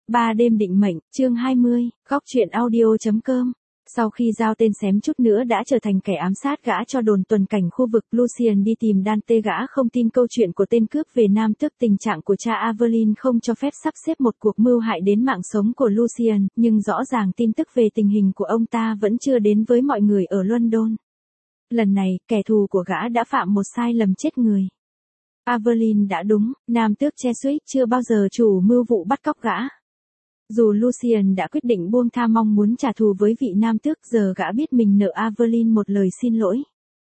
3 đêm định mệnh, chương 20, góc truyện audio.com. Sau khi giao tên xém chút nữa đã trở thành kẻ ám sát gã cho đồn tuần cảnh khu vực, Lucien đi tìm Dante. Gã không tin câu chuyện của tên cướp về Nam Tước. Tình trạng của cha Aveline không cho phép sắp xếp một cuộc mưu hại đến mạng sống của Lucien, nhưng rõ ràng tin tức về tình hình của ông ta vẫn chưa đến với mọi người ở London. Lần này, kẻ thù của gã đã phạm một sai lầm chết người. Aveline đã đúng, Nam Tước Cheswick chưa bao giờ chủ mưu vụ bắt cóc gã. Dù Lucien đã quyết định buông tha mong muốn trả thù với vị Nam Tước, giờ gã biết mình nợ Aveline một lời xin lỗi.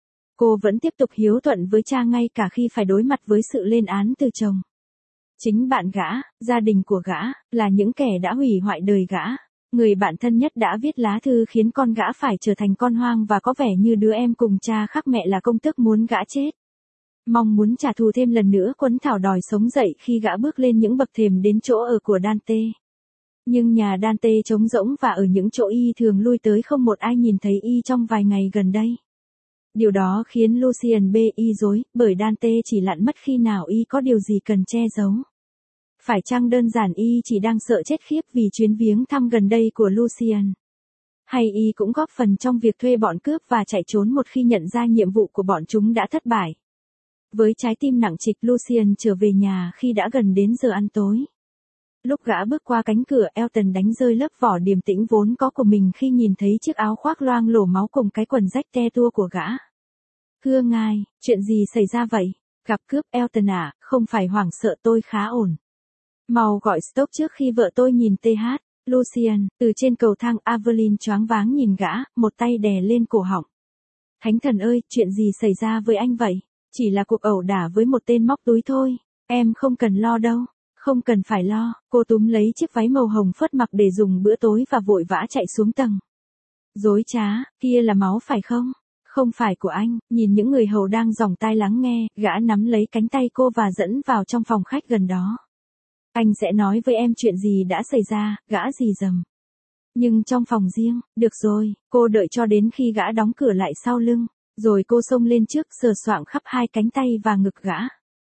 Cô vẫn tiếp tục hiếu thuận với cha ngay cả khi phải đối mặt với sự lên án từ chồng. Chính bạn gã, gia đình của gã, là những kẻ đã hủy hoại đời gã. Người bạn thân nhất đã viết lá thư khiến con gã phải trở thành con hoang và có vẻ như đứa em cùng cha khác mẹ là công tước muốn gã chết. Mong muốn trả thù thêm lần nữa quấn thảo đòi sống dậy khi gã bước lên những bậc thềm đến chỗ ở của Dante. Nhưng nhà Dante trống rỗng và ở những chỗ y thường lui tới không một ai nhìn thấy y trong vài ngày gần đây. Điều đó khiến Lucien bị rối, bởi Dante chỉ lặn mất khi nào y có điều gì cần che giấu. Phải chăng đơn giản y chỉ đang sợ chết khiếp vì chuyến viếng thăm gần đây của Lucien? Hay y cũng góp phần trong việc thuê bọn cướp và chạy trốn một khi nhận ra nhiệm vụ của bọn chúng đã thất bại? Với trái tim nặng trịch, Lucien trở về nhà khi đã gần đến giờ ăn tối. Lúc gã bước qua cánh cửa, Elton đánh rơi lớp vỏ điềm tĩnh vốn có của mình khi nhìn thấy chiếc áo khoác loang lổ máu cùng cái quần rách te tua của gã. Thưa ngài, chuyện gì xảy ra vậy? Gặp cướp, Elton à? Không phải hoảng sợ, tôi khá ổn. Mau gọi stop trước khi vợ tôi nhìn TH. Lucien, từ trên cầu thang, Aveline choáng váng nhìn gã, một tay đè lên cổ họng. Thánh thần ơi, chuyện gì xảy ra với anh vậy? Chỉ là cuộc ẩu đả với một tên móc túi thôi. Em không cần lo đâu. Không cần phải lo. Cô túm lấy chiếc váy màu hồng phớt mặc để dùng bữa tối và vội vã chạy xuống tầng. Dối trá, kia là máu phải không? Không phải của anh. Nhìn những người hầu đang dòng tai lắng nghe, gã nắm lấy cánh tay cô và dẫn vào trong phòng khách gần đó. Anh sẽ nói với em chuyện gì đã xảy ra, gã rì rầm. Nhưng trong phòng riêng, được rồi, cô đợi cho đến khi gã đóng cửa lại sau lưng. Rồi cô xông lên trước, sờ soạng khắp hai cánh tay và ngực gã.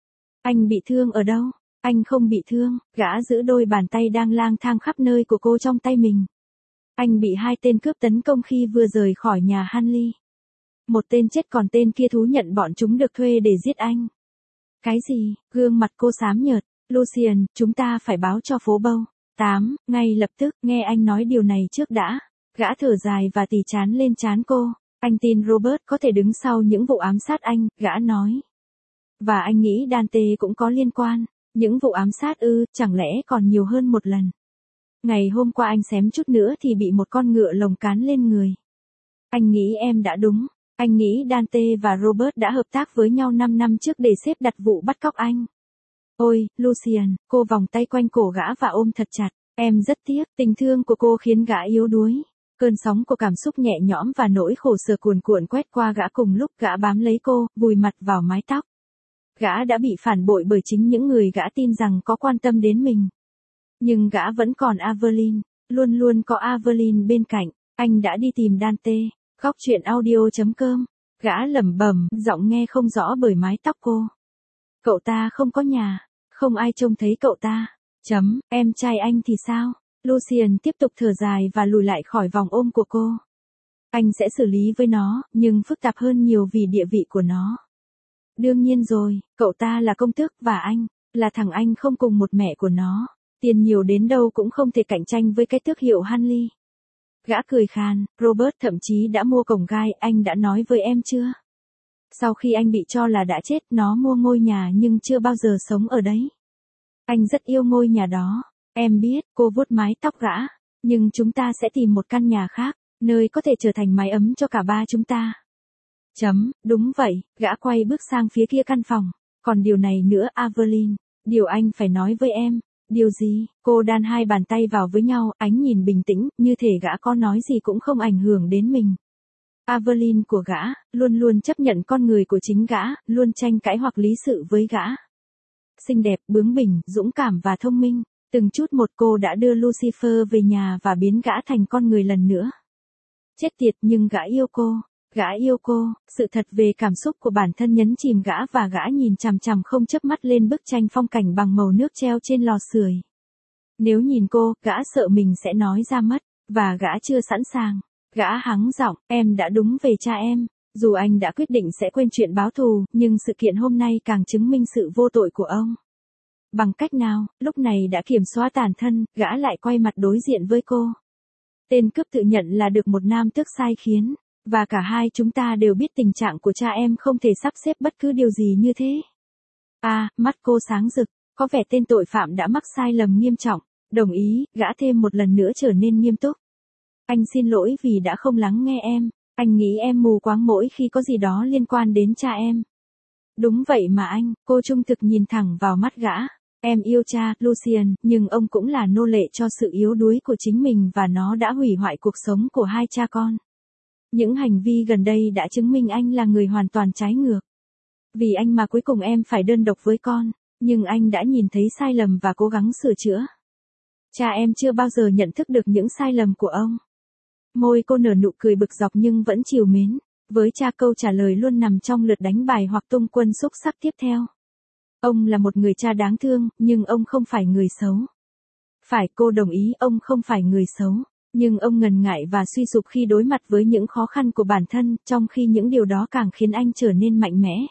Anh bị thương ở đâu? Anh không bị thương. Gã giữ đôi bàn tay đang lang thang khắp nơi của cô trong tay mình. Anh bị hai tên cướp tấn công khi vừa rời khỏi nhà Hanley. Một tên chết còn tên kia thú nhận bọn chúng được thuê để giết anh. Cái gì? Gương mặt cô xám nhợt. Lucien, chúng ta phải báo cho phố Bâu. 8, ngay lập tức. Nghe anh nói điều này trước đã. Gã thở dài và tì trán lên trán cô. Anh tin Robert có thể đứng sau những vụ ám sát anh, gã nói. Và anh nghĩ Dante cũng có liên quan. Những vụ ám sát ư? Chẳng lẽ còn nhiều hơn một lần? Ngày hôm qua anh xém chút nữa thì bị một con ngựa lồng cán lên người. Anh nghĩ em đã đúng. Anh nghĩ Dante và Robert đã hợp tác với nhau 5 năm trước để xếp đặt vụ bắt cóc anh. Ôi, Lucien, cô vòng tay quanh cổ gã và ôm thật chặt. Em rất tiếc, tình thương của cô khiến gã yếu đuối. Cơn sóng của cảm xúc nhẹ nhõm và nỗi khổ sở cuồn cuộn quét qua gã cùng lúc. Gã bám lấy cô, vùi mặt vào mái tóc. Gã đã bị phản bội bởi chính những người gã tin rằng có quan tâm đến mình. Nhưng gã vẫn còn Aveline, luôn luôn có Aveline bên cạnh. Anh đã đi tìm Dante. Góc truyện audio.com. Gã lẩm bẩm, giọng nghe không rõ bởi mái tóc cô. Cậu ta không có nhà, không ai trông thấy cậu ta. Em trai anh thì sao? Lucien tiếp tục thở dài và lùi lại khỏi vòng ôm của cô. Anh sẽ xử lý với nó, nhưng phức tạp hơn nhiều vì địa vị của nó. Đương nhiên rồi, cậu ta là công tước và anh, là thằng anh không cùng một mẹ của nó. Tiền nhiều đến đâu cũng không thể cạnh tranh với cái tước hiệu Hanley. Gã cười khan, Robert thậm chí đã mua cổng gai, anh đã nói với em chưa? Sau khi anh bị cho là đã chết, nó mua ngôi nhà nhưng chưa bao giờ sống ở đấy. Anh rất yêu ngôi nhà đó. Em biết, cô vuốt mái tóc gã. Nhưng chúng ta sẽ tìm một căn nhà khác, nơi có thể trở thành mái ấm cho cả ba chúng ta. Đúng vậy, gã quay bước sang phía kia căn phòng. Còn điều này nữa Aveline, điều anh phải nói với em. Điều gì? Cô đan hai bàn tay vào với nhau, ánh nhìn bình tĩnh, như thể gã có nói gì cũng không ảnh hưởng đến mình. Aveline của gã, luôn luôn chấp nhận con người của chính gã, luôn tranh cãi hoặc lý sự với gã. Xinh đẹp, bướng bỉnh, dũng cảm và thông minh. Từng chút một cô đã đưa Lucifer về nhà và biến gã thành con người lần nữa. Chết tiệt, nhưng gã yêu cô. Gã yêu cô. Sự thật về cảm xúc của bản thân nhấn chìm gã và gã nhìn chằm chằm không chớp mắt lên bức tranh phong cảnh bằng màu nước treo trên lò sưởi. Nếu nhìn cô, gã sợ mình sẽ nói ra mất, và gã chưa sẵn sàng. Gã hắng giọng, em đã đúng về cha em. Dù anh đã quyết định sẽ quên chuyện báo thù, nhưng sự kiện hôm nay càng chứng minh sự vô tội của ông. Bằng cách nào, lúc này đã kiểm soát bản thân, gã lại quay mặt đối diện với cô. Tên cướp tự nhận là được một nam tước sai khiến, và cả hai chúng ta đều biết tình trạng của cha em không thể sắp xếp bất cứ điều gì như thế. Mắt cô sáng rực, có vẻ tên tội phạm đã mắc sai lầm nghiêm trọng. Đồng ý, gã thêm một lần nữa trở nên nghiêm túc. Anh xin lỗi vì đã không lắng nghe em, anh nghĩ em mù quáng mỗi khi có gì đó liên quan đến cha em. Đúng vậy mà anh, cô trung thực nhìn thẳng vào mắt gã. Em yêu cha, Lucian, nhưng ông cũng là nô lệ cho sự yếu đuối của chính mình và nó đã hủy hoại cuộc sống của hai cha con. Những hành vi gần đây đã chứng minh anh là người hoàn toàn trái ngược. Vì anh mà cuối cùng em phải đơn độc với con, nhưng anh đã nhìn thấy sai lầm và cố gắng sửa chữa. Cha em chưa bao giờ nhận thức được những sai lầm của ông. Môi cô nở nụ cười bực dọc nhưng vẫn trìu mến. Với cha câu trả lời luôn nằm trong lượt đánh bài hoặc tung quân xúc sắc tiếp theo. Ông là một người cha đáng thương, nhưng ông không phải người xấu. Phải, cô đồng ý, ông không phải người xấu. Nhưng ông ngần ngại và suy sụp khi đối mặt với những khó khăn của bản thân, trong khi những điều đó càng khiến anh trở nên mạnh mẽ.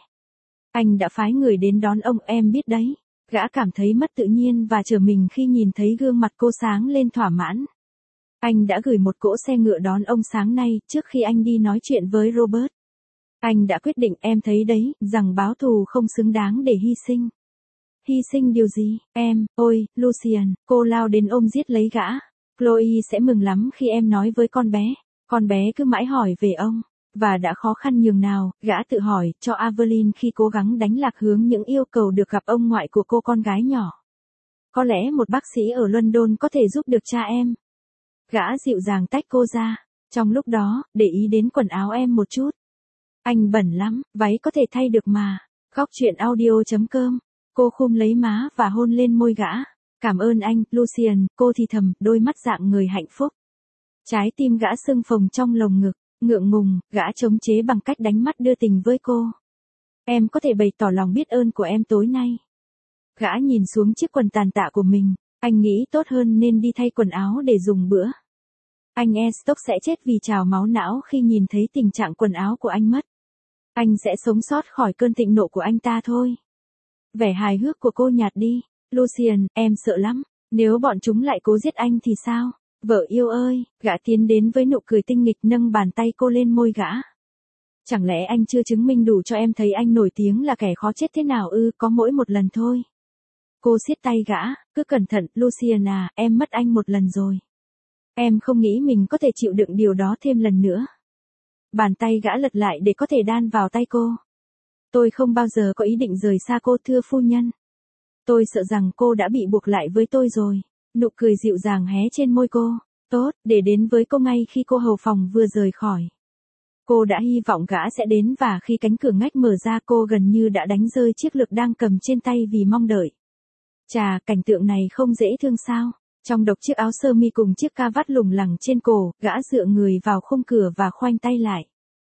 Anh đã phái người đến đón ông, em biết đấy. Gã cảm thấy mất tự nhiên và trở mình khi nhìn thấy gương mặt cô sáng lên thỏa mãn. Anh đã gửi một cỗ xe ngựa đón ông sáng nay, trước khi anh đi nói chuyện với Robert. Anh đã quyết định, em thấy đấy, rằng báo thù không xứng đáng để hy sinh. Hy sinh điều gì, em, ôi, Lucian, cô lao đến ôm giết lấy gã. Chloe sẽ mừng lắm khi em nói với con bé. Con bé cứ mãi hỏi về ông. Và đã khó khăn nhường nào, gã tự hỏi, cho Evelyn khi cố gắng đánh lạc hướng những yêu cầu được gặp ông ngoại của cô con gái nhỏ. Có lẽ một bác sĩ ở London có thể giúp được cha em. Gã dịu dàng tách cô ra. Trong lúc đó, để ý đến quần áo em một chút. Anh bẩn lắm, váy có thể thay được mà. Góc truyện audio.com. Cô khum lấy má và hôn lên môi gã. Cảm ơn anh, Lucian, cô thì thầm, đôi mắt dạng người hạnh phúc. Trái tim gã sưng phồng trong lồng ngực. Ngượng ngùng, gã chống chế bằng cách đánh mắt đưa tình với cô. Em có thể bày tỏ lòng biết ơn của em tối nay. Gã nhìn xuống chiếc quần tàn tạ của mình. Anh nghĩ tốt hơn nên đi thay quần áo để dùng bữa. Anh Stock sẽ chết vì trào máu não khi nhìn thấy tình trạng quần áo của anh mất. Anh sẽ sống sót khỏi cơn thịnh nộ của anh ta thôi. Vẻ hài hước của cô nhạt đi. Lucian, em sợ lắm. Nếu bọn chúng lại cố giết anh thì sao? Vợ yêu ơi, gã tiến đến với nụ cười tinh nghịch nâng bàn tay cô lên môi gã. Chẳng lẽ anh chưa chứng minh đủ cho em thấy anh nổi tiếng là kẻ khó chết thế nào ư, có mỗi một lần thôi. Cô siết tay gã, cứ cẩn thận, Lucian à, em mất anh một lần rồi. Em không nghĩ mình có thể chịu đựng điều đó thêm lần nữa. Bàn tay gã lật lại để có thể đan vào tay cô. Tôi không bao giờ có ý định rời xa cô thưa phu nhân. Tôi sợ rằng cô đã bị buộc lại với tôi rồi. Nụ cười dịu dàng hé trên môi cô. Tốt, để đến với cô ngay khi cô hầu phòng vừa rời khỏi. Cô đã hy vọng gã sẽ đến và khi cánh cửa ngách mở ra cô gần như đã đánh rơi chiếc lược đang cầm trên tay vì mong đợi. Chà, cảnh tượng này không dễ thương sao? Trong độc chiếc áo sơ mi cùng chiếc ca vắt lủng lẳng trên cổ, gã dựa người vào khung cửa và khoanh tay lại.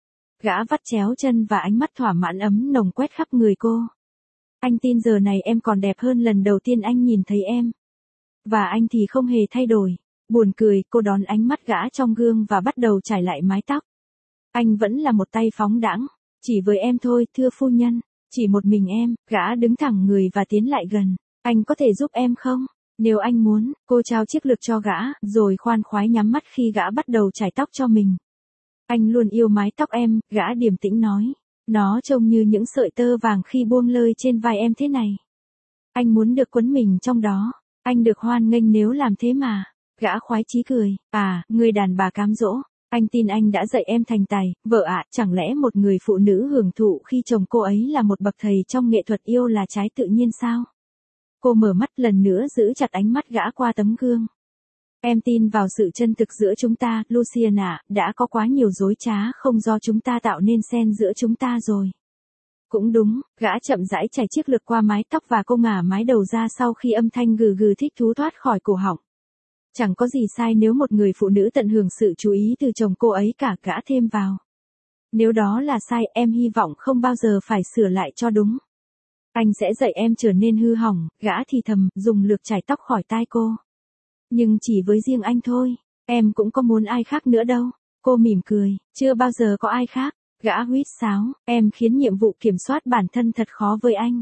Gã vắt chéo chân và ánh mắt thỏa mãn ấm nồng quét khắp người cô. Anh tin giờ này em còn đẹp hơn lần đầu tiên anh nhìn thấy em. Và anh thì không hề thay đổi. Buồn cười, cô đón ánh mắt gã trong gương và bắt đầu chải lại mái tóc. Anh vẫn là một tay phóng đãng. Chỉ với em thôi, thưa phu nhân. Chỉ một mình em. Gã đứng thẳng người và tiến lại gần. Anh có thể giúp em không? Nếu anh muốn, cô trao chiếc lược cho gã, rồi khoan khoái nhắm mắt khi gã bắt đầu chải tóc cho mình. Anh luôn yêu mái tóc em, gã điềm tĩnh nói. Nó trông như những sợi tơ vàng khi buông lơi trên vai em thế này. Anh muốn được quấn mình trong đó. Anh được hoan nghênh nếu làm thế mà. Gã khoái chí cười. À, người đàn bà cám dỗ. Anh tin anh đã dạy em thành tài. Vợ ạ, chẳng lẽ một người phụ nữ hưởng thụ khi chồng cô ấy là một bậc thầy trong nghệ thuật yêu là trái tự nhiên sao? Cô mở mắt lần nữa giữ chặt ánh mắt gã qua tấm gương. Em tin vào sự chân thực giữa chúng ta, Lucian ạ, đã có quá nhiều dối trá không do chúng ta tạo nên xen giữa chúng ta rồi. Cũng đúng, gã chậm rãi chải chiếc lược qua mái tóc và cô ngả mái đầu ra sau khi âm thanh gừ gừ thích thú thoát khỏi cổ họng. Chẳng có gì sai nếu một người phụ nữ tận hưởng sự chú ý từ chồng cô ấy cả, gã thêm vào. Nếu đó là sai, em hy vọng không bao giờ phải sửa lại cho đúng. Anh sẽ dạy em trở nên hư hỏng, gã thì thầm, dùng lược chải tóc khỏi tai cô. Nhưng chỉ với riêng anh thôi, em cũng có muốn ai khác nữa đâu. Cô mỉm cười, chưa bao giờ có ai khác. Gã huýt sáo, em khiến nhiệm vụ kiểm soát bản thân thật khó với anh.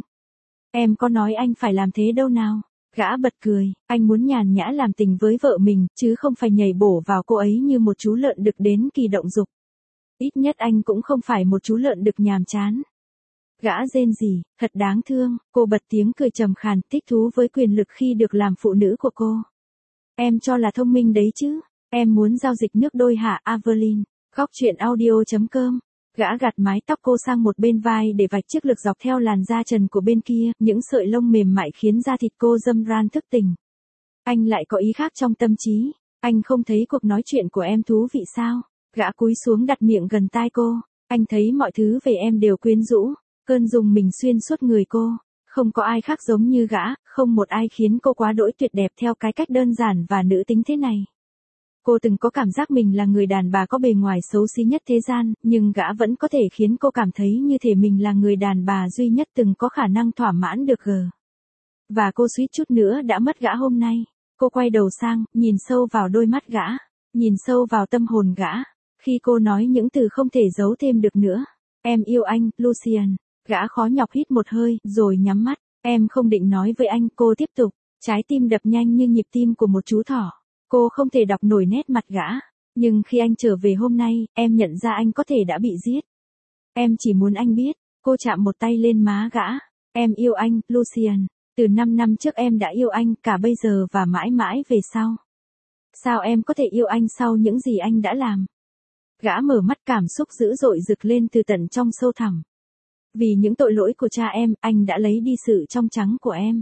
Em có nói anh phải làm thế đâu nào. Gã bật cười, anh muốn nhàn nhã làm tình với vợ mình, chứ không phải nhảy bổ vào cô ấy như một chú lợn đực đến kỳ động dục. Ít nhất anh cũng không phải một chú lợn đực nhàm chán. Gã rên rỉ, thật đáng thương, cô bật tiếng cười trầm khàn, thích thú với quyền lực khi được làm phụ nữ của cô. Em cho là thông minh đấy chứ, em muốn giao dịch nước đôi hả Evelyn? Góc chuyện audio.com. Gã gạt mái tóc cô sang một bên vai để vạch chiếc lược dọc theo làn da trần của bên kia, những sợi lông mềm mại khiến da thịt cô râm ran thức tỉnh. Anh lại có ý khác trong tâm trí, anh không thấy cuộc nói chuyện của em thú vị sao? Gã cúi xuống đặt miệng gần tai cô, anh thấy mọi thứ về em đều quyến rũ, cơn dùng mình xuyên suốt người cô. Không có ai khác giống như gã, không một ai khiến cô quá đỗi tuyệt đẹp theo cái cách đơn giản và nữ tính thế này. Cô từng có cảm giác mình là người đàn bà có bề ngoài xấu xí nhất thế gian, nhưng gã vẫn có thể khiến cô cảm thấy như thể mình là người đàn bà duy nhất từng có khả năng thỏa mãn được gờ. Và cô suýt chút nữa đã mất gã hôm nay. Cô quay đầu sang, nhìn sâu vào đôi mắt gã, nhìn sâu vào tâm hồn gã. Khi cô nói những từ không thể giấu thêm được nữa. Em yêu anh, Lucian. Gã khó nhọc hít một hơi, rồi nhắm mắt. Em không định nói với anh, cô tiếp tục. Trái tim đập nhanh như nhịp tim của một chú thỏ. Cô không thể đọc nổi nét mặt gã. Nhưng khi anh trở về hôm nay, em nhận ra anh có thể đã bị giết. Em chỉ muốn anh biết. Cô chạm một tay lên má gã. Em yêu anh, Lucian. Từ 5 năm trước em đã yêu anh, cả bây giờ và mãi mãi về sau. Sao em có thể yêu anh sau những gì anh đã làm? Gã mở mắt, cảm xúc dữ dội rực lên từ tận trong sâu thẳm. Vì những tội lỗi của cha em, anh đã lấy đi sự trong trắng của em.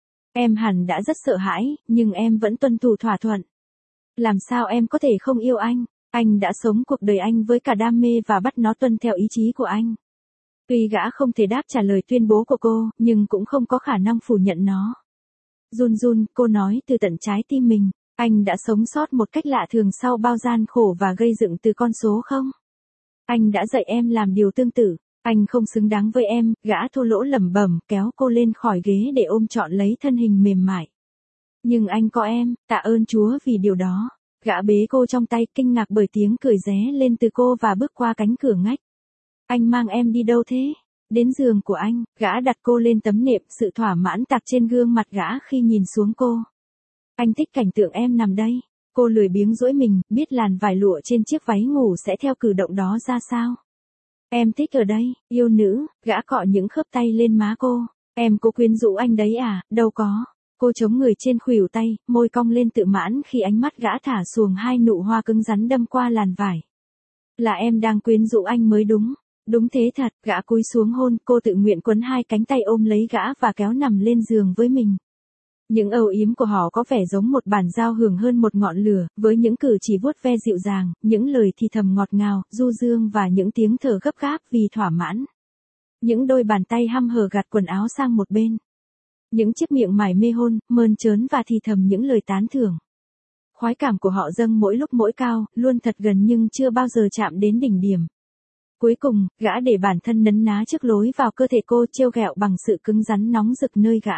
Em hẳn đã rất sợ hãi, nhưng em vẫn tuân thủ thỏa thuận. Làm sao em có thể không yêu anh? Anh đã sống cuộc đời anh với cả đam mê và bắt nó tuân theo ý chí của anh. Tuy gã không thể đáp trả lời tuyên bố của cô, nhưng cũng không có khả năng phủ nhận nó. Run run, cô nói từ tận trái tim mình, anh đã sống sót một cách lạ thường sau bao gian khổ và gây dựng từ con số không? Anh đã dạy em làm điều tương tự. Anh không xứng đáng với em, gã thô lỗ lẩm bẩm, kéo cô lên khỏi ghế để ôm trọn lấy thân hình mềm mại. Nhưng anh có em, tạ ơn Chúa vì điều đó. Gã bế cô trong tay, kinh ngạc bởi tiếng cười ré lên từ cô và bước qua cánh cửa ngách. Anh mang em đi đâu thế? Đến giường của anh. Gã đặt cô lên tấm nệm, sự thỏa mãn tạc trên gương mặt gã khi nhìn xuống cô. Anh thích cảnh tượng em nằm đây. Cô lười biếng duỗi mình, biết làn vải lụa trên chiếc váy ngủ sẽ theo cử động đó ra sao. Em thích ở đây, yêu nữ. Gã cọ những khớp tay lên má cô. Em có quyến rũ anh đấy à? Đâu có. Cô chống người trên khuỷu tay, môi cong lên tự mãn khi ánh mắt gã thả xuồng hai nụ hoa cứng rắn đâm qua làn vải. Là em đang quyến rũ anh mới đúng. Đúng thế thật. Gã cúi xuống hôn, cô tự nguyện quấn hai cánh tay ôm lấy gã và kéo nằm lên giường với mình. Những âu yếm của họ có vẻ giống một bản giao hưởng hơn một ngọn lửa, với những cử chỉ vuốt ve dịu dàng, những lời thì thầm ngọt ngào, du dương và những tiếng thở gấp gáp vì thỏa mãn. Những đôi bàn tay hăm hở gạt quần áo sang một bên. Những chiếc miệng mải mê hôn, mơn trớn và thì thầm những lời tán thưởng. Khoái cảm của họ dâng mỗi lúc mỗi cao, luôn thật gần nhưng chưa bao giờ chạm đến đỉnh điểm. Cuối cùng, gã để bản thân nấn ná trước lối vào cơ thể cô, trêu ghẹo bằng sự cứng rắn nóng rực nơi gã.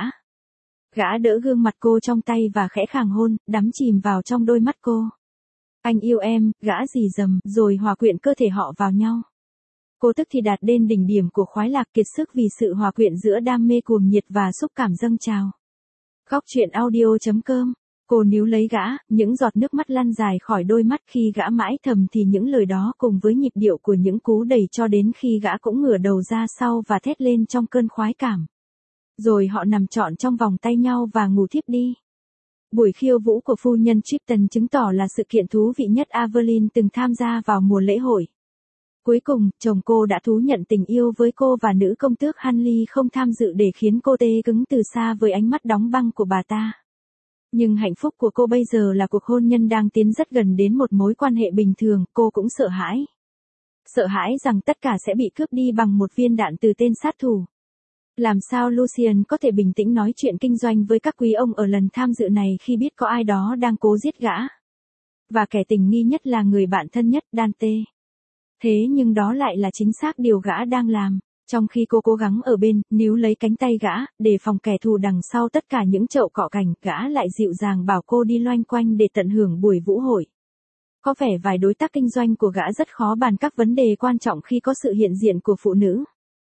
Gã đỡ gương mặt cô trong tay và khẽ khàng hôn, đắm chìm vào trong đôi mắt cô. Anh yêu em, gã rì rầm, rồi hòa quyện cơ thể họ vào nhau. Cô tức thì đạt đến đỉnh điểm của khoái lạc, kiệt sức vì sự hòa quyện giữa đam mê cuồng nhiệt và xúc cảm dâng trào. Góc chuyện audio.com. Cô níu lấy gã, những giọt nước mắt lăn dài khỏi đôi mắt khi gã mãi thầm thì những lời đó cùng với nhịp điệu của những cú đẩy cho đến khi gã cũng ngửa đầu ra sau và thét lên trong cơn khoái cảm. Rồi họ nằm trọn trong vòng tay nhau và ngủ thiếp đi. Buổi khiêu vũ của phu nhân Tripton chứng tỏ là sự kiện thú vị nhất Evelyn từng tham gia vào mùa lễ hội. Cuối cùng, chồng cô đã thú nhận tình yêu với cô và nữ công tước Hanley không tham dự để khiến cô tê cứng từ xa với ánh mắt đóng băng của bà ta. Nhưng hạnh phúc của cô bây giờ là cuộc hôn nhân đang tiến rất gần đến một mối quan hệ bình thường, cô cũng sợ hãi. Sợ hãi rằng tất cả sẽ bị cướp đi bằng một viên đạn từ tên sát thủ. Làm sao Lucian có thể bình tĩnh nói chuyện kinh doanh với các quý ông ở lần tham dự này khi biết có ai đó đang cố giết gã? Và kẻ tình nghi nhất là người bạn thân nhất, Dante. Thế nhưng đó lại là chính xác điều gã đang làm. Trong khi cô cố gắng ở bên, níu lấy cánh tay gã, để phòng kẻ thù đằng sau tất cả những chậu cọ cành, gã lại dịu dàng bảo cô đi loanh quanh để tận hưởng buổi vũ hội. Có vẻ vài đối tác kinh doanh của gã rất khó bàn các vấn đề quan trọng khi có sự hiện diện của phụ nữ.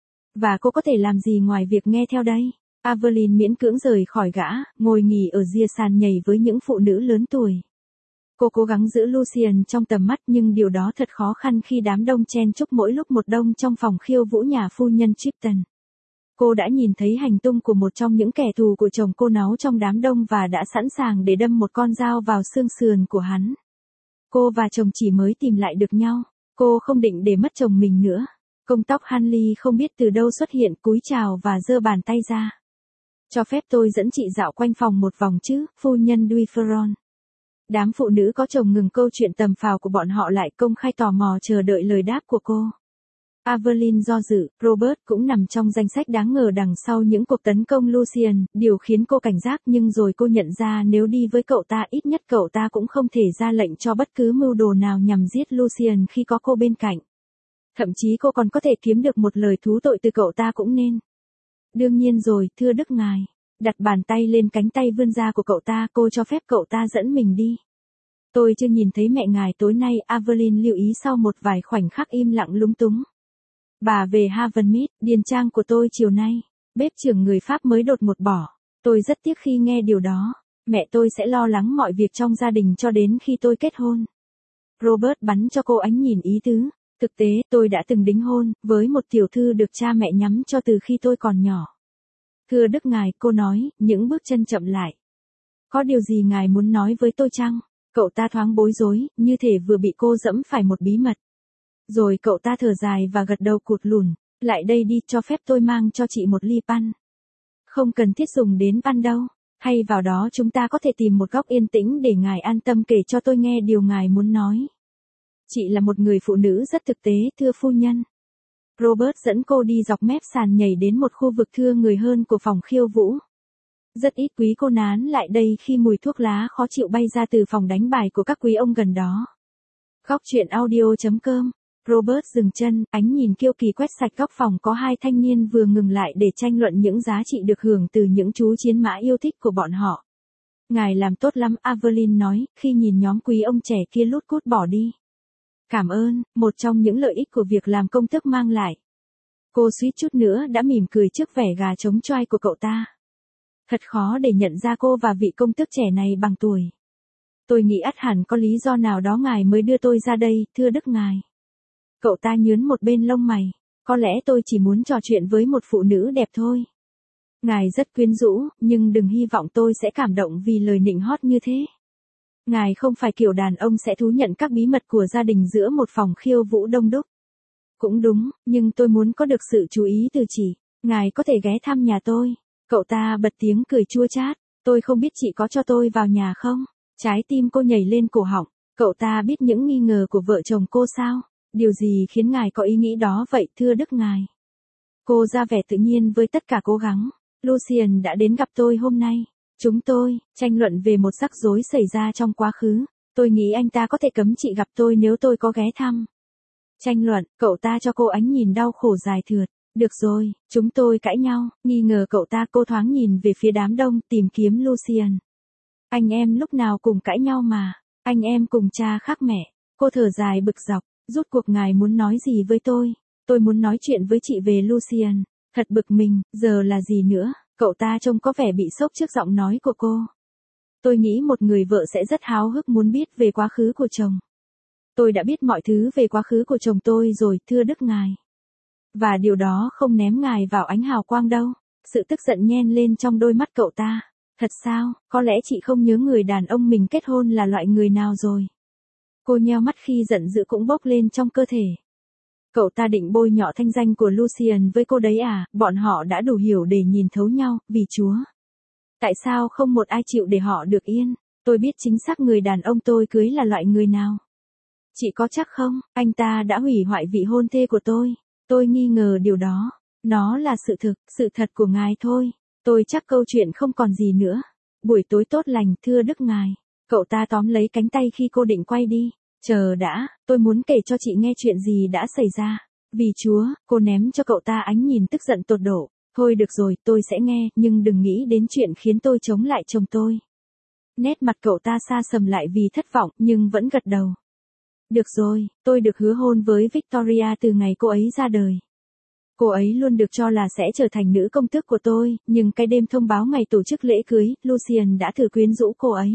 Và cô có thể làm gì ngoài việc nghe theo đây? Evelyn miễn cưỡng rời khỏi gã, ngồi nghỉ ở rìa sàn nhảy với những phụ nữ lớn tuổi. Cô cố gắng giữ Lucien trong tầm mắt nhưng điều đó thật khó khăn khi đám đông chen chúc mỗi lúc một đông trong phòng khiêu vũ nhà phu nhân Chipton. Cô đã nhìn thấy hành tung của một trong những kẻ thù của chồng cô náu trong đám đông và đã sẵn sàng để đâm một con dao vào xương sườn của hắn. Cô và chồng chỉ mới tìm lại được nhau. Cô không định để mất chồng mình nữa. Công tóc Hanley không biết từ đâu xuất hiện, cúi chào và giơ bàn tay ra. Cho phép tôi dẫn chị dạo quanh phòng một vòng chứ, phu nhân Duferron. Đám phụ nữ có chồng ngừng câu chuyện tầm phào của bọn họ lại công khai tò mò chờ đợi lời đáp của cô. Evelyn do dự, Robert cũng nằm trong danh sách đáng ngờ đằng sau những cuộc tấn công Lucien, điều khiến cô cảnh giác nhưng rồi cô nhận ra nếu đi với cậu ta ít nhất cậu ta cũng không thể ra lệnh cho bất cứ mưu đồ nào nhằm giết Lucien khi có cô bên cạnh. Thậm chí cô còn có thể kiếm được một lời thú tội từ cậu ta cũng nên. Đương nhiên rồi, thưa Đức Ngài. Đặt bàn tay lên cánh tay vươn ra của cậu ta, cô cho phép cậu ta dẫn mình đi. Tôi chưa nhìn thấy mẹ ngài tối nay, Evelyn lưu ý sau một vài khoảnh khắc im lặng lúng túng. Bà về Havenmead, điền trang của tôi chiều nay. Bếp trưởng người Pháp mới đột ngột bỏ. Tôi rất tiếc khi nghe điều đó. Mẹ tôi sẽ lo lắng mọi việc trong gia đình cho đến khi tôi kết hôn. Robert bắn cho cô ánh nhìn ý tứ. Thực tế, tôi đã từng đính hôn, với một tiểu thư được cha mẹ nhắm cho từ khi tôi còn nhỏ. Thưa Đức Ngài, cô nói, những bước chân chậm lại. Có điều gì Ngài muốn nói với tôi chăng? Cậu ta thoáng bối rối, như thể vừa bị cô dẫm phải một bí mật. Rồi cậu ta thở dài và gật đầu cụt lùn. Lại đây đi, cho phép tôi mang cho chị một ly pan. Không cần thiết dùng đến pan đâu. Hay vào đó chúng ta có thể tìm một góc yên tĩnh để Ngài an tâm kể cho tôi nghe điều Ngài muốn nói. Chị là một người phụ nữ rất thực tế, thưa phu nhân. Robert dẫn cô đi dọc mép sàn nhảy đến một khu vực thưa người hơn của phòng khiêu vũ. Rất ít quý cô nán lại đây khi mùi thuốc lá khó chịu bay ra từ phòng đánh bài của các quý ông gần đó. Góc truyện audio.com. Robert dừng chân, ánh nhìn kiêu kỳ quét sạch góc phòng, có hai thanh niên vừa ngừng lại để tranh luận những giá trị được hưởng từ những chú chiến mã yêu thích của bọn họ. Ngài làm tốt lắm, Evelyn nói, khi nhìn nhóm quý ông trẻ kia lút cút bỏ đi. Cảm ơn, một trong những lợi ích của việc làm công tước mang lại. Cô suýt chút nữa đã mỉm cười trước vẻ gà trống choai của cậu ta. Thật khó để nhận ra cô và vị công tước trẻ này bằng tuổi. Tôi nghĩ ắt hẳn có lý do nào đó Ngài mới đưa tôi ra đây, thưa Đức Ngài. Cậu ta nhướn một bên lông mày. Có lẽ tôi chỉ muốn trò chuyện với một phụ nữ đẹp thôi. Ngài rất quyến rũ, nhưng đừng hy vọng tôi sẽ cảm động vì lời nịnh hót như thế. Ngài không phải kiểu đàn ông sẽ thú nhận các bí mật của gia đình giữa một phòng khiêu vũ đông đúc. Cũng đúng, nhưng tôi muốn có được sự chú ý từ chị. Ngài có thể ghé thăm nhà tôi. Cậu ta bật tiếng cười chua chát. Tôi không biết chị có cho tôi vào nhà không? Trái tim cô nhảy lên cổ họng. Cậu ta biết những nghi ngờ của vợ chồng cô sao? Điều gì khiến ngài có ý nghĩ đó vậy, thưa Đức Ngài? Cô ra vẻ tự nhiên với tất cả cố gắng. Lucien đã đến gặp tôi hôm nay. Chúng tôi tranh luận về một rắc rối xảy ra trong quá khứ. Tôi nghĩ anh ta có thể cấm chị gặp tôi nếu tôi có ghé thăm. Tranh luận, cậu ta cho cô ánh nhìn đau khổ dài thượt. Được rồi, chúng tôi cãi nhau, nghi ngờ cậu ta. Cô thoáng nhìn về phía đám đông, tìm kiếm Lucien. Anh em lúc nào cùng cãi nhau mà. Anh em cùng cha khác mẹ. Cô thở dài bực dọc. Rút cuộc ngài muốn nói gì với tôi? Tôi muốn nói chuyện với chị về Lucien. Thật bực mình, giờ là gì nữa? Cậu ta trông có vẻ bị sốc trước giọng nói của cô. Tôi nghĩ một người vợ sẽ rất háo hức muốn biết về quá khứ của chồng. Tôi đã biết mọi thứ về quá khứ của chồng tôi rồi, thưa Đức Ngài. Và điều đó không ném ngài vào ánh hào quang đâu. Sự tức giận nhen lên trong đôi mắt cậu ta. Thật sao, có lẽ chị không nhớ người đàn ông mình kết hôn là loại người nào rồi. Cô nheo mắt khi giận dữ cũng bốc lên trong cơ thể. Cậu ta định bôi nhọ thanh danh của Lucien với cô đấy à? Bọn họ đã đủ hiểu để nhìn thấu nhau, vì Chúa. Tại sao không một ai chịu để họ được yên? Tôi biết chính xác người đàn ông tôi cưới là loại người nào. Chị có chắc không? Anh ta đã hủy hoại vị hôn thê của tôi. Tôi nghi ngờ điều đó. Nó là sự thật của ngài thôi. Tôi chắc câu chuyện không còn gì nữa. Buổi tối tốt lành, thưa Đức Ngài. Cậu ta tóm lấy cánh tay khi cô định quay đi. Chờ đã, tôi muốn kể cho chị nghe chuyện gì đã xảy ra. Vì Chúa, cô ném cho cậu ta ánh nhìn tức giận tột độ. Thôi được rồi, tôi sẽ nghe, nhưng đừng nghĩ đến chuyện khiến tôi chống lại chồng tôi. Nét mặt cậu ta xa sầm lại vì thất vọng, nhưng vẫn gật đầu. Được rồi, tôi được hứa hôn với Victoria từ ngày cô ấy ra đời. Cô ấy luôn được cho là sẽ trở thành nữ công tước của tôi, nhưng cái đêm thông báo ngày tổ chức lễ cưới, Lucien đã thử quyến rũ cô ấy.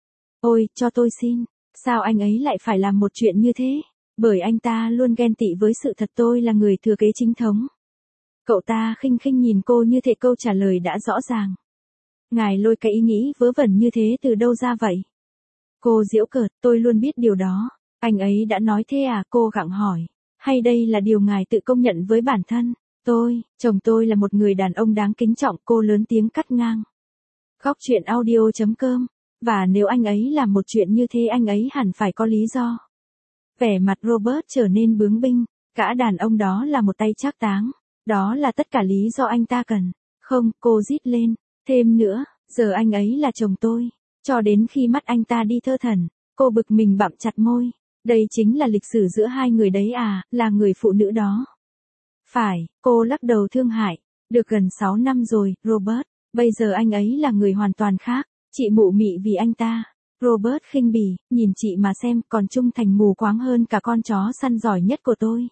Ôi, cho tôi xin, sao anh ấy lại phải làm một chuyện như thế? Bởi anh ta luôn ghen tị với sự thật tôi là người thừa kế chính thống. Cậu ta khinh khinh nhìn cô như thể câu trả lời đã rõ ràng. Ngài lôi cái ý nghĩ vớ vẩn như thế từ đâu ra vậy? Cô giễu cợt, tôi luôn biết điều đó. Anh ấy đã nói thế à? Cô gặng hỏi. Hay đây là điều ngài tự công nhận với bản thân? Chồng tôi là một người đàn ông đáng kính trọng, cô lớn tiếng cắt ngang. Góc chuyện audio.com. Và nếu anh ấy làm một chuyện như thế anh ấy hẳn phải có lý do. Vẻ mặt Robert trở nên bướng binh. Gã đàn ông đó là một tay trác táng. Đó là tất cả lý do anh ta cần. Không, cô rít lên. Thêm nữa, giờ anh ấy là chồng tôi. Cho đến khi mắt anh ta đi thơ thẩn, cô bực mình bặm chặt môi. Đây chính là lịch sử giữa hai người đấy à, là người phụ nữ đó. Phải, cô lắc đầu thương hại. Được gần 6 năm rồi, Robert. Bây giờ anh ấy là người hoàn toàn khác. Chị mụ mị vì anh ta. Robert khinh bỉ, nhìn chị mà xem, còn trung thành mù quáng hơn cả con chó săn giỏi nhất của tôi.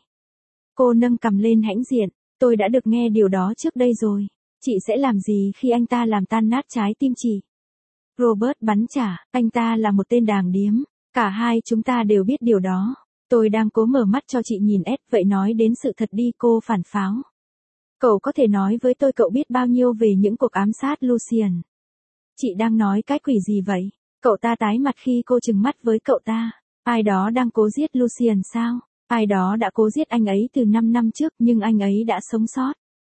Cô nâng cằm lên hãnh diện. Tôi đã được nghe điều đó trước đây rồi. Chị sẽ làm gì khi anh ta làm tan nát trái tim chị? Robert bắn trả, anh ta là một tên đàng điếm. Cả hai chúng ta đều biết điều đó. Tôi đang cố mở mắt cho chị nhìn vậy nói đến sự thật đi, cô phản pháo. Cậu có thể nói với tôi cậu biết bao nhiêu về những cuộc ám sát Lucien? Chị đang nói cái quỷ gì vậy? Cậu ta tái mặt khi cô trừng mắt với cậu ta. Ai đó đang cố giết Lucien sao? Ai đó đã cố giết anh ấy từ 5 năm trước nhưng anh ấy đã sống sót.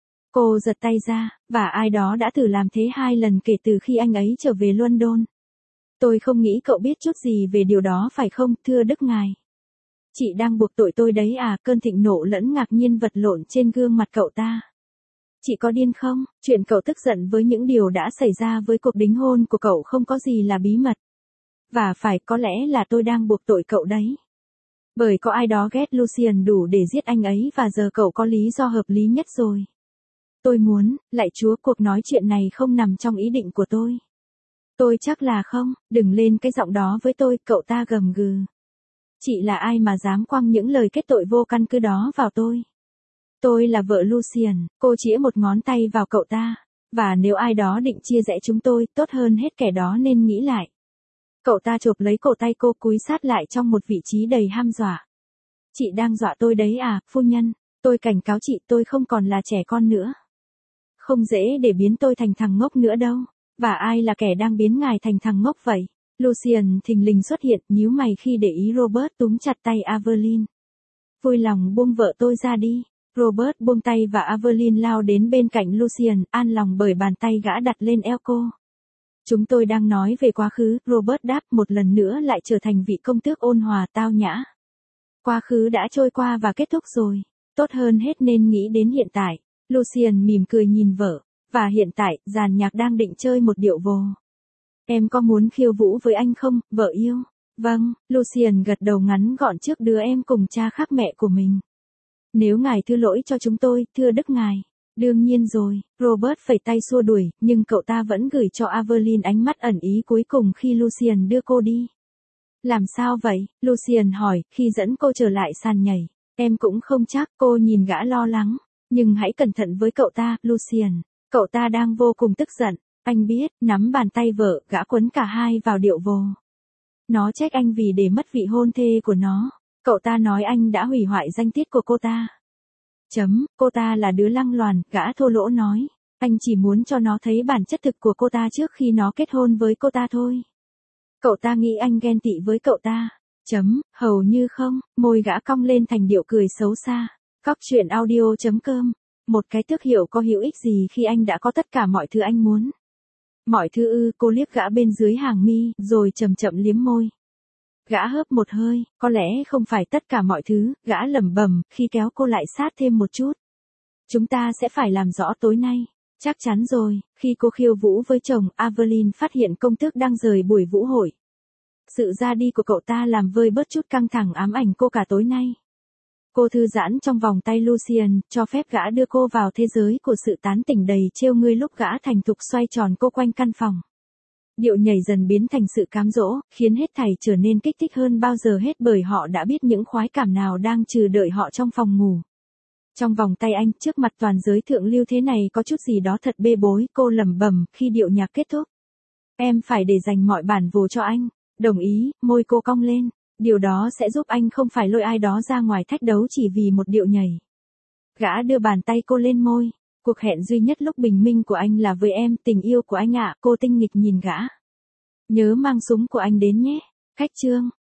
Cô giật tay ra, và ai đó đã thử làm thế 2 lần kể từ khi anh ấy trở về London. Tôi không nghĩ cậu biết chút gì về điều đó phải không, thưa Đức Ngài? Chị đang buộc tội tôi đấy à? Cơn thịnh nộ lẫn ngạc nhiên vật lộn trên gương mặt cậu ta. Chị có điên không? Chuyện cậu tức giận với những điều đã xảy ra với cuộc đính hôn của cậu không có gì là bí mật. Và phải, có lẽ là tôi đang buộc tội cậu đấy. Bởi có ai đó ghét Lucien đủ để giết anh ấy và giờ cậu có lý do hợp lý nhất rồi. Tôi muốn, lạy Chúa, cuộc nói chuyện này không nằm trong ý định của tôi. Tôi chắc là không, đừng lên cái giọng đó với tôi, cậu ta gầm gừ. Chị là ai mà dám quăng những lời kết tội vô căn cứ đó vào tôi? Tôi là vợ Lucien, cô chĩa một ngón tay vào cậu ta. Và nếu ai đó định chia rẽ chúng tôi, tốt hơn hết kẻ đó nên nghĩ lại. Cậu ta chộp lấy cổ tay cô cúi sát lại trong một vị trí đầy hăm dọa. Chị đang dọa tôi đấy à, phu nhân? Tôi cảnh cáo chị, tôi không còn là trẻ con nữa. Không dễ để biến tôi thành thằng ngốc nữa đâu. Và ai là kẻ đang biến ngài thành thằng ngốc vậy? Lucien thình lình xuất hiện, nhíu mày khi để ý Robert túm chặt tay Aveline. Vui lòng buông vợ tôi ra đi. Robert buông tay và Aveline lao đến bên cạnh Lucien, an lòng bởi bàn tay gã đặt lên eo cô. Chúng tôi đang nói về quá khứ, Robert đáp, một lần nữa lại trở thành vị công tước ôn hòa tao nhã. Quá khứ đã trôi qua và kết thúc rồi. Tốt hơn hết nên nghĩ đến hiện tại. Lucien mỉm cười nhìn vợ. Và hiện tại, dàn nhạc đang định chơi một điệu vồ. Em có muốn khiêu vũ với anh không, vợ yêu? Vâng, Lucien gật đầu ngắn gọn trước đứa em cùng cha khác mẹ của mình. Nếu ngài thứ lỗi cho chúng tôi, thưa Đức Ngài. Đương nhiên rồi, Robert phẩy tay xua đuổi, nhưng cậu ta vẫn gửi cho Aveline ánh mắt ẩn ý cuối cùng khi Lucien đưa cô đi. Làm sao vậy? Lucien hỏi, khi dẫn cô trở lại sàn nhảy. Em cũng không chắc, cô nhìn gã lo lắng. Nhưng hãy cẩn thận với cậu ta, Lucien. Cậu ta đang vô cùng tức giận. Anh biết, nắm bàn tay vợ, gã quấn cả hai vào điệu vồ. Nó trách anh vì để mất vị hôn thê của nó. Cậu ta nói anh đã hủy hoại danh tiết của cô ta. Cô ta là đứa lăng loàn, gã thô lỗ nói. Anh chỉ muốn cho nó thấy bản chất thực của cô ta trước khi nó kết hôn với cô ta thôi. Cậu ta nghĩ anh ghen tị với cậu ta. Hầu như không, môi gã cong lên thành điệu cười xấu xa. Góc chuyện audio.com. Một cái tước hiệu có hữu ích gì khi anh đã có tất cả mọi thứ anh muốn? Mọi thứ ư? Cô liếc gã bên dưới hàng mi, rồi chậm chậm liếm môi. Gã hớp một hơi, có lẽ không phải tất cả mọi thứ, gã lẩm bẩm, khi kéo cô lại sát thêm một chút. Chúng ta sẽ phải làm rõ tối nay. Chắc chắn rồi, khi cô khiêu vũ với chồng, Aveline phát hiện công tước đang rời buổi vũ hội. Sự ra đi của cậu ta làm vơi bớt chút căng thẳng ám ảnh cô cả tối nay. Cô thư giãn trong vòng tay Lucian, cho phép gã đưa cô vào thế giới của sự tán tỉnh đầy trêu ngươi lúc gã thành thục xoay tròn cô quanh căn phòng. Điệu nhảy dần biến thành sự cám dỗ, khiến hết thảy trở nên kích thích hơn bao giờ hết bởi họ đã biết những khoái cảm nào đang chờ đợi họ trong phòng ngủ. Trong vòng tay anh, trước mặt toàn giới thượng lưu thế này có chút gì đó thật bê bối, cô lẩm bẩm khi điệu nhạc kết thúc. Em phải để dành mọi bản vồ cho anh. Đồng ý, môi cô cong lên. Điều đó sẽ giúp anh không phải lôi ai đó ra ngoài thách đấu chỉ vì một điệu nhảy. Gã đưa bàn tay cô lên môi. Cuộc hẹn duy nhất lúc bình minh của anh là với em, tình yêu của anh ạ. Cô tinh nghịch nhìn gã. Nhớ mang súng của anh đến nhé. Khách trương.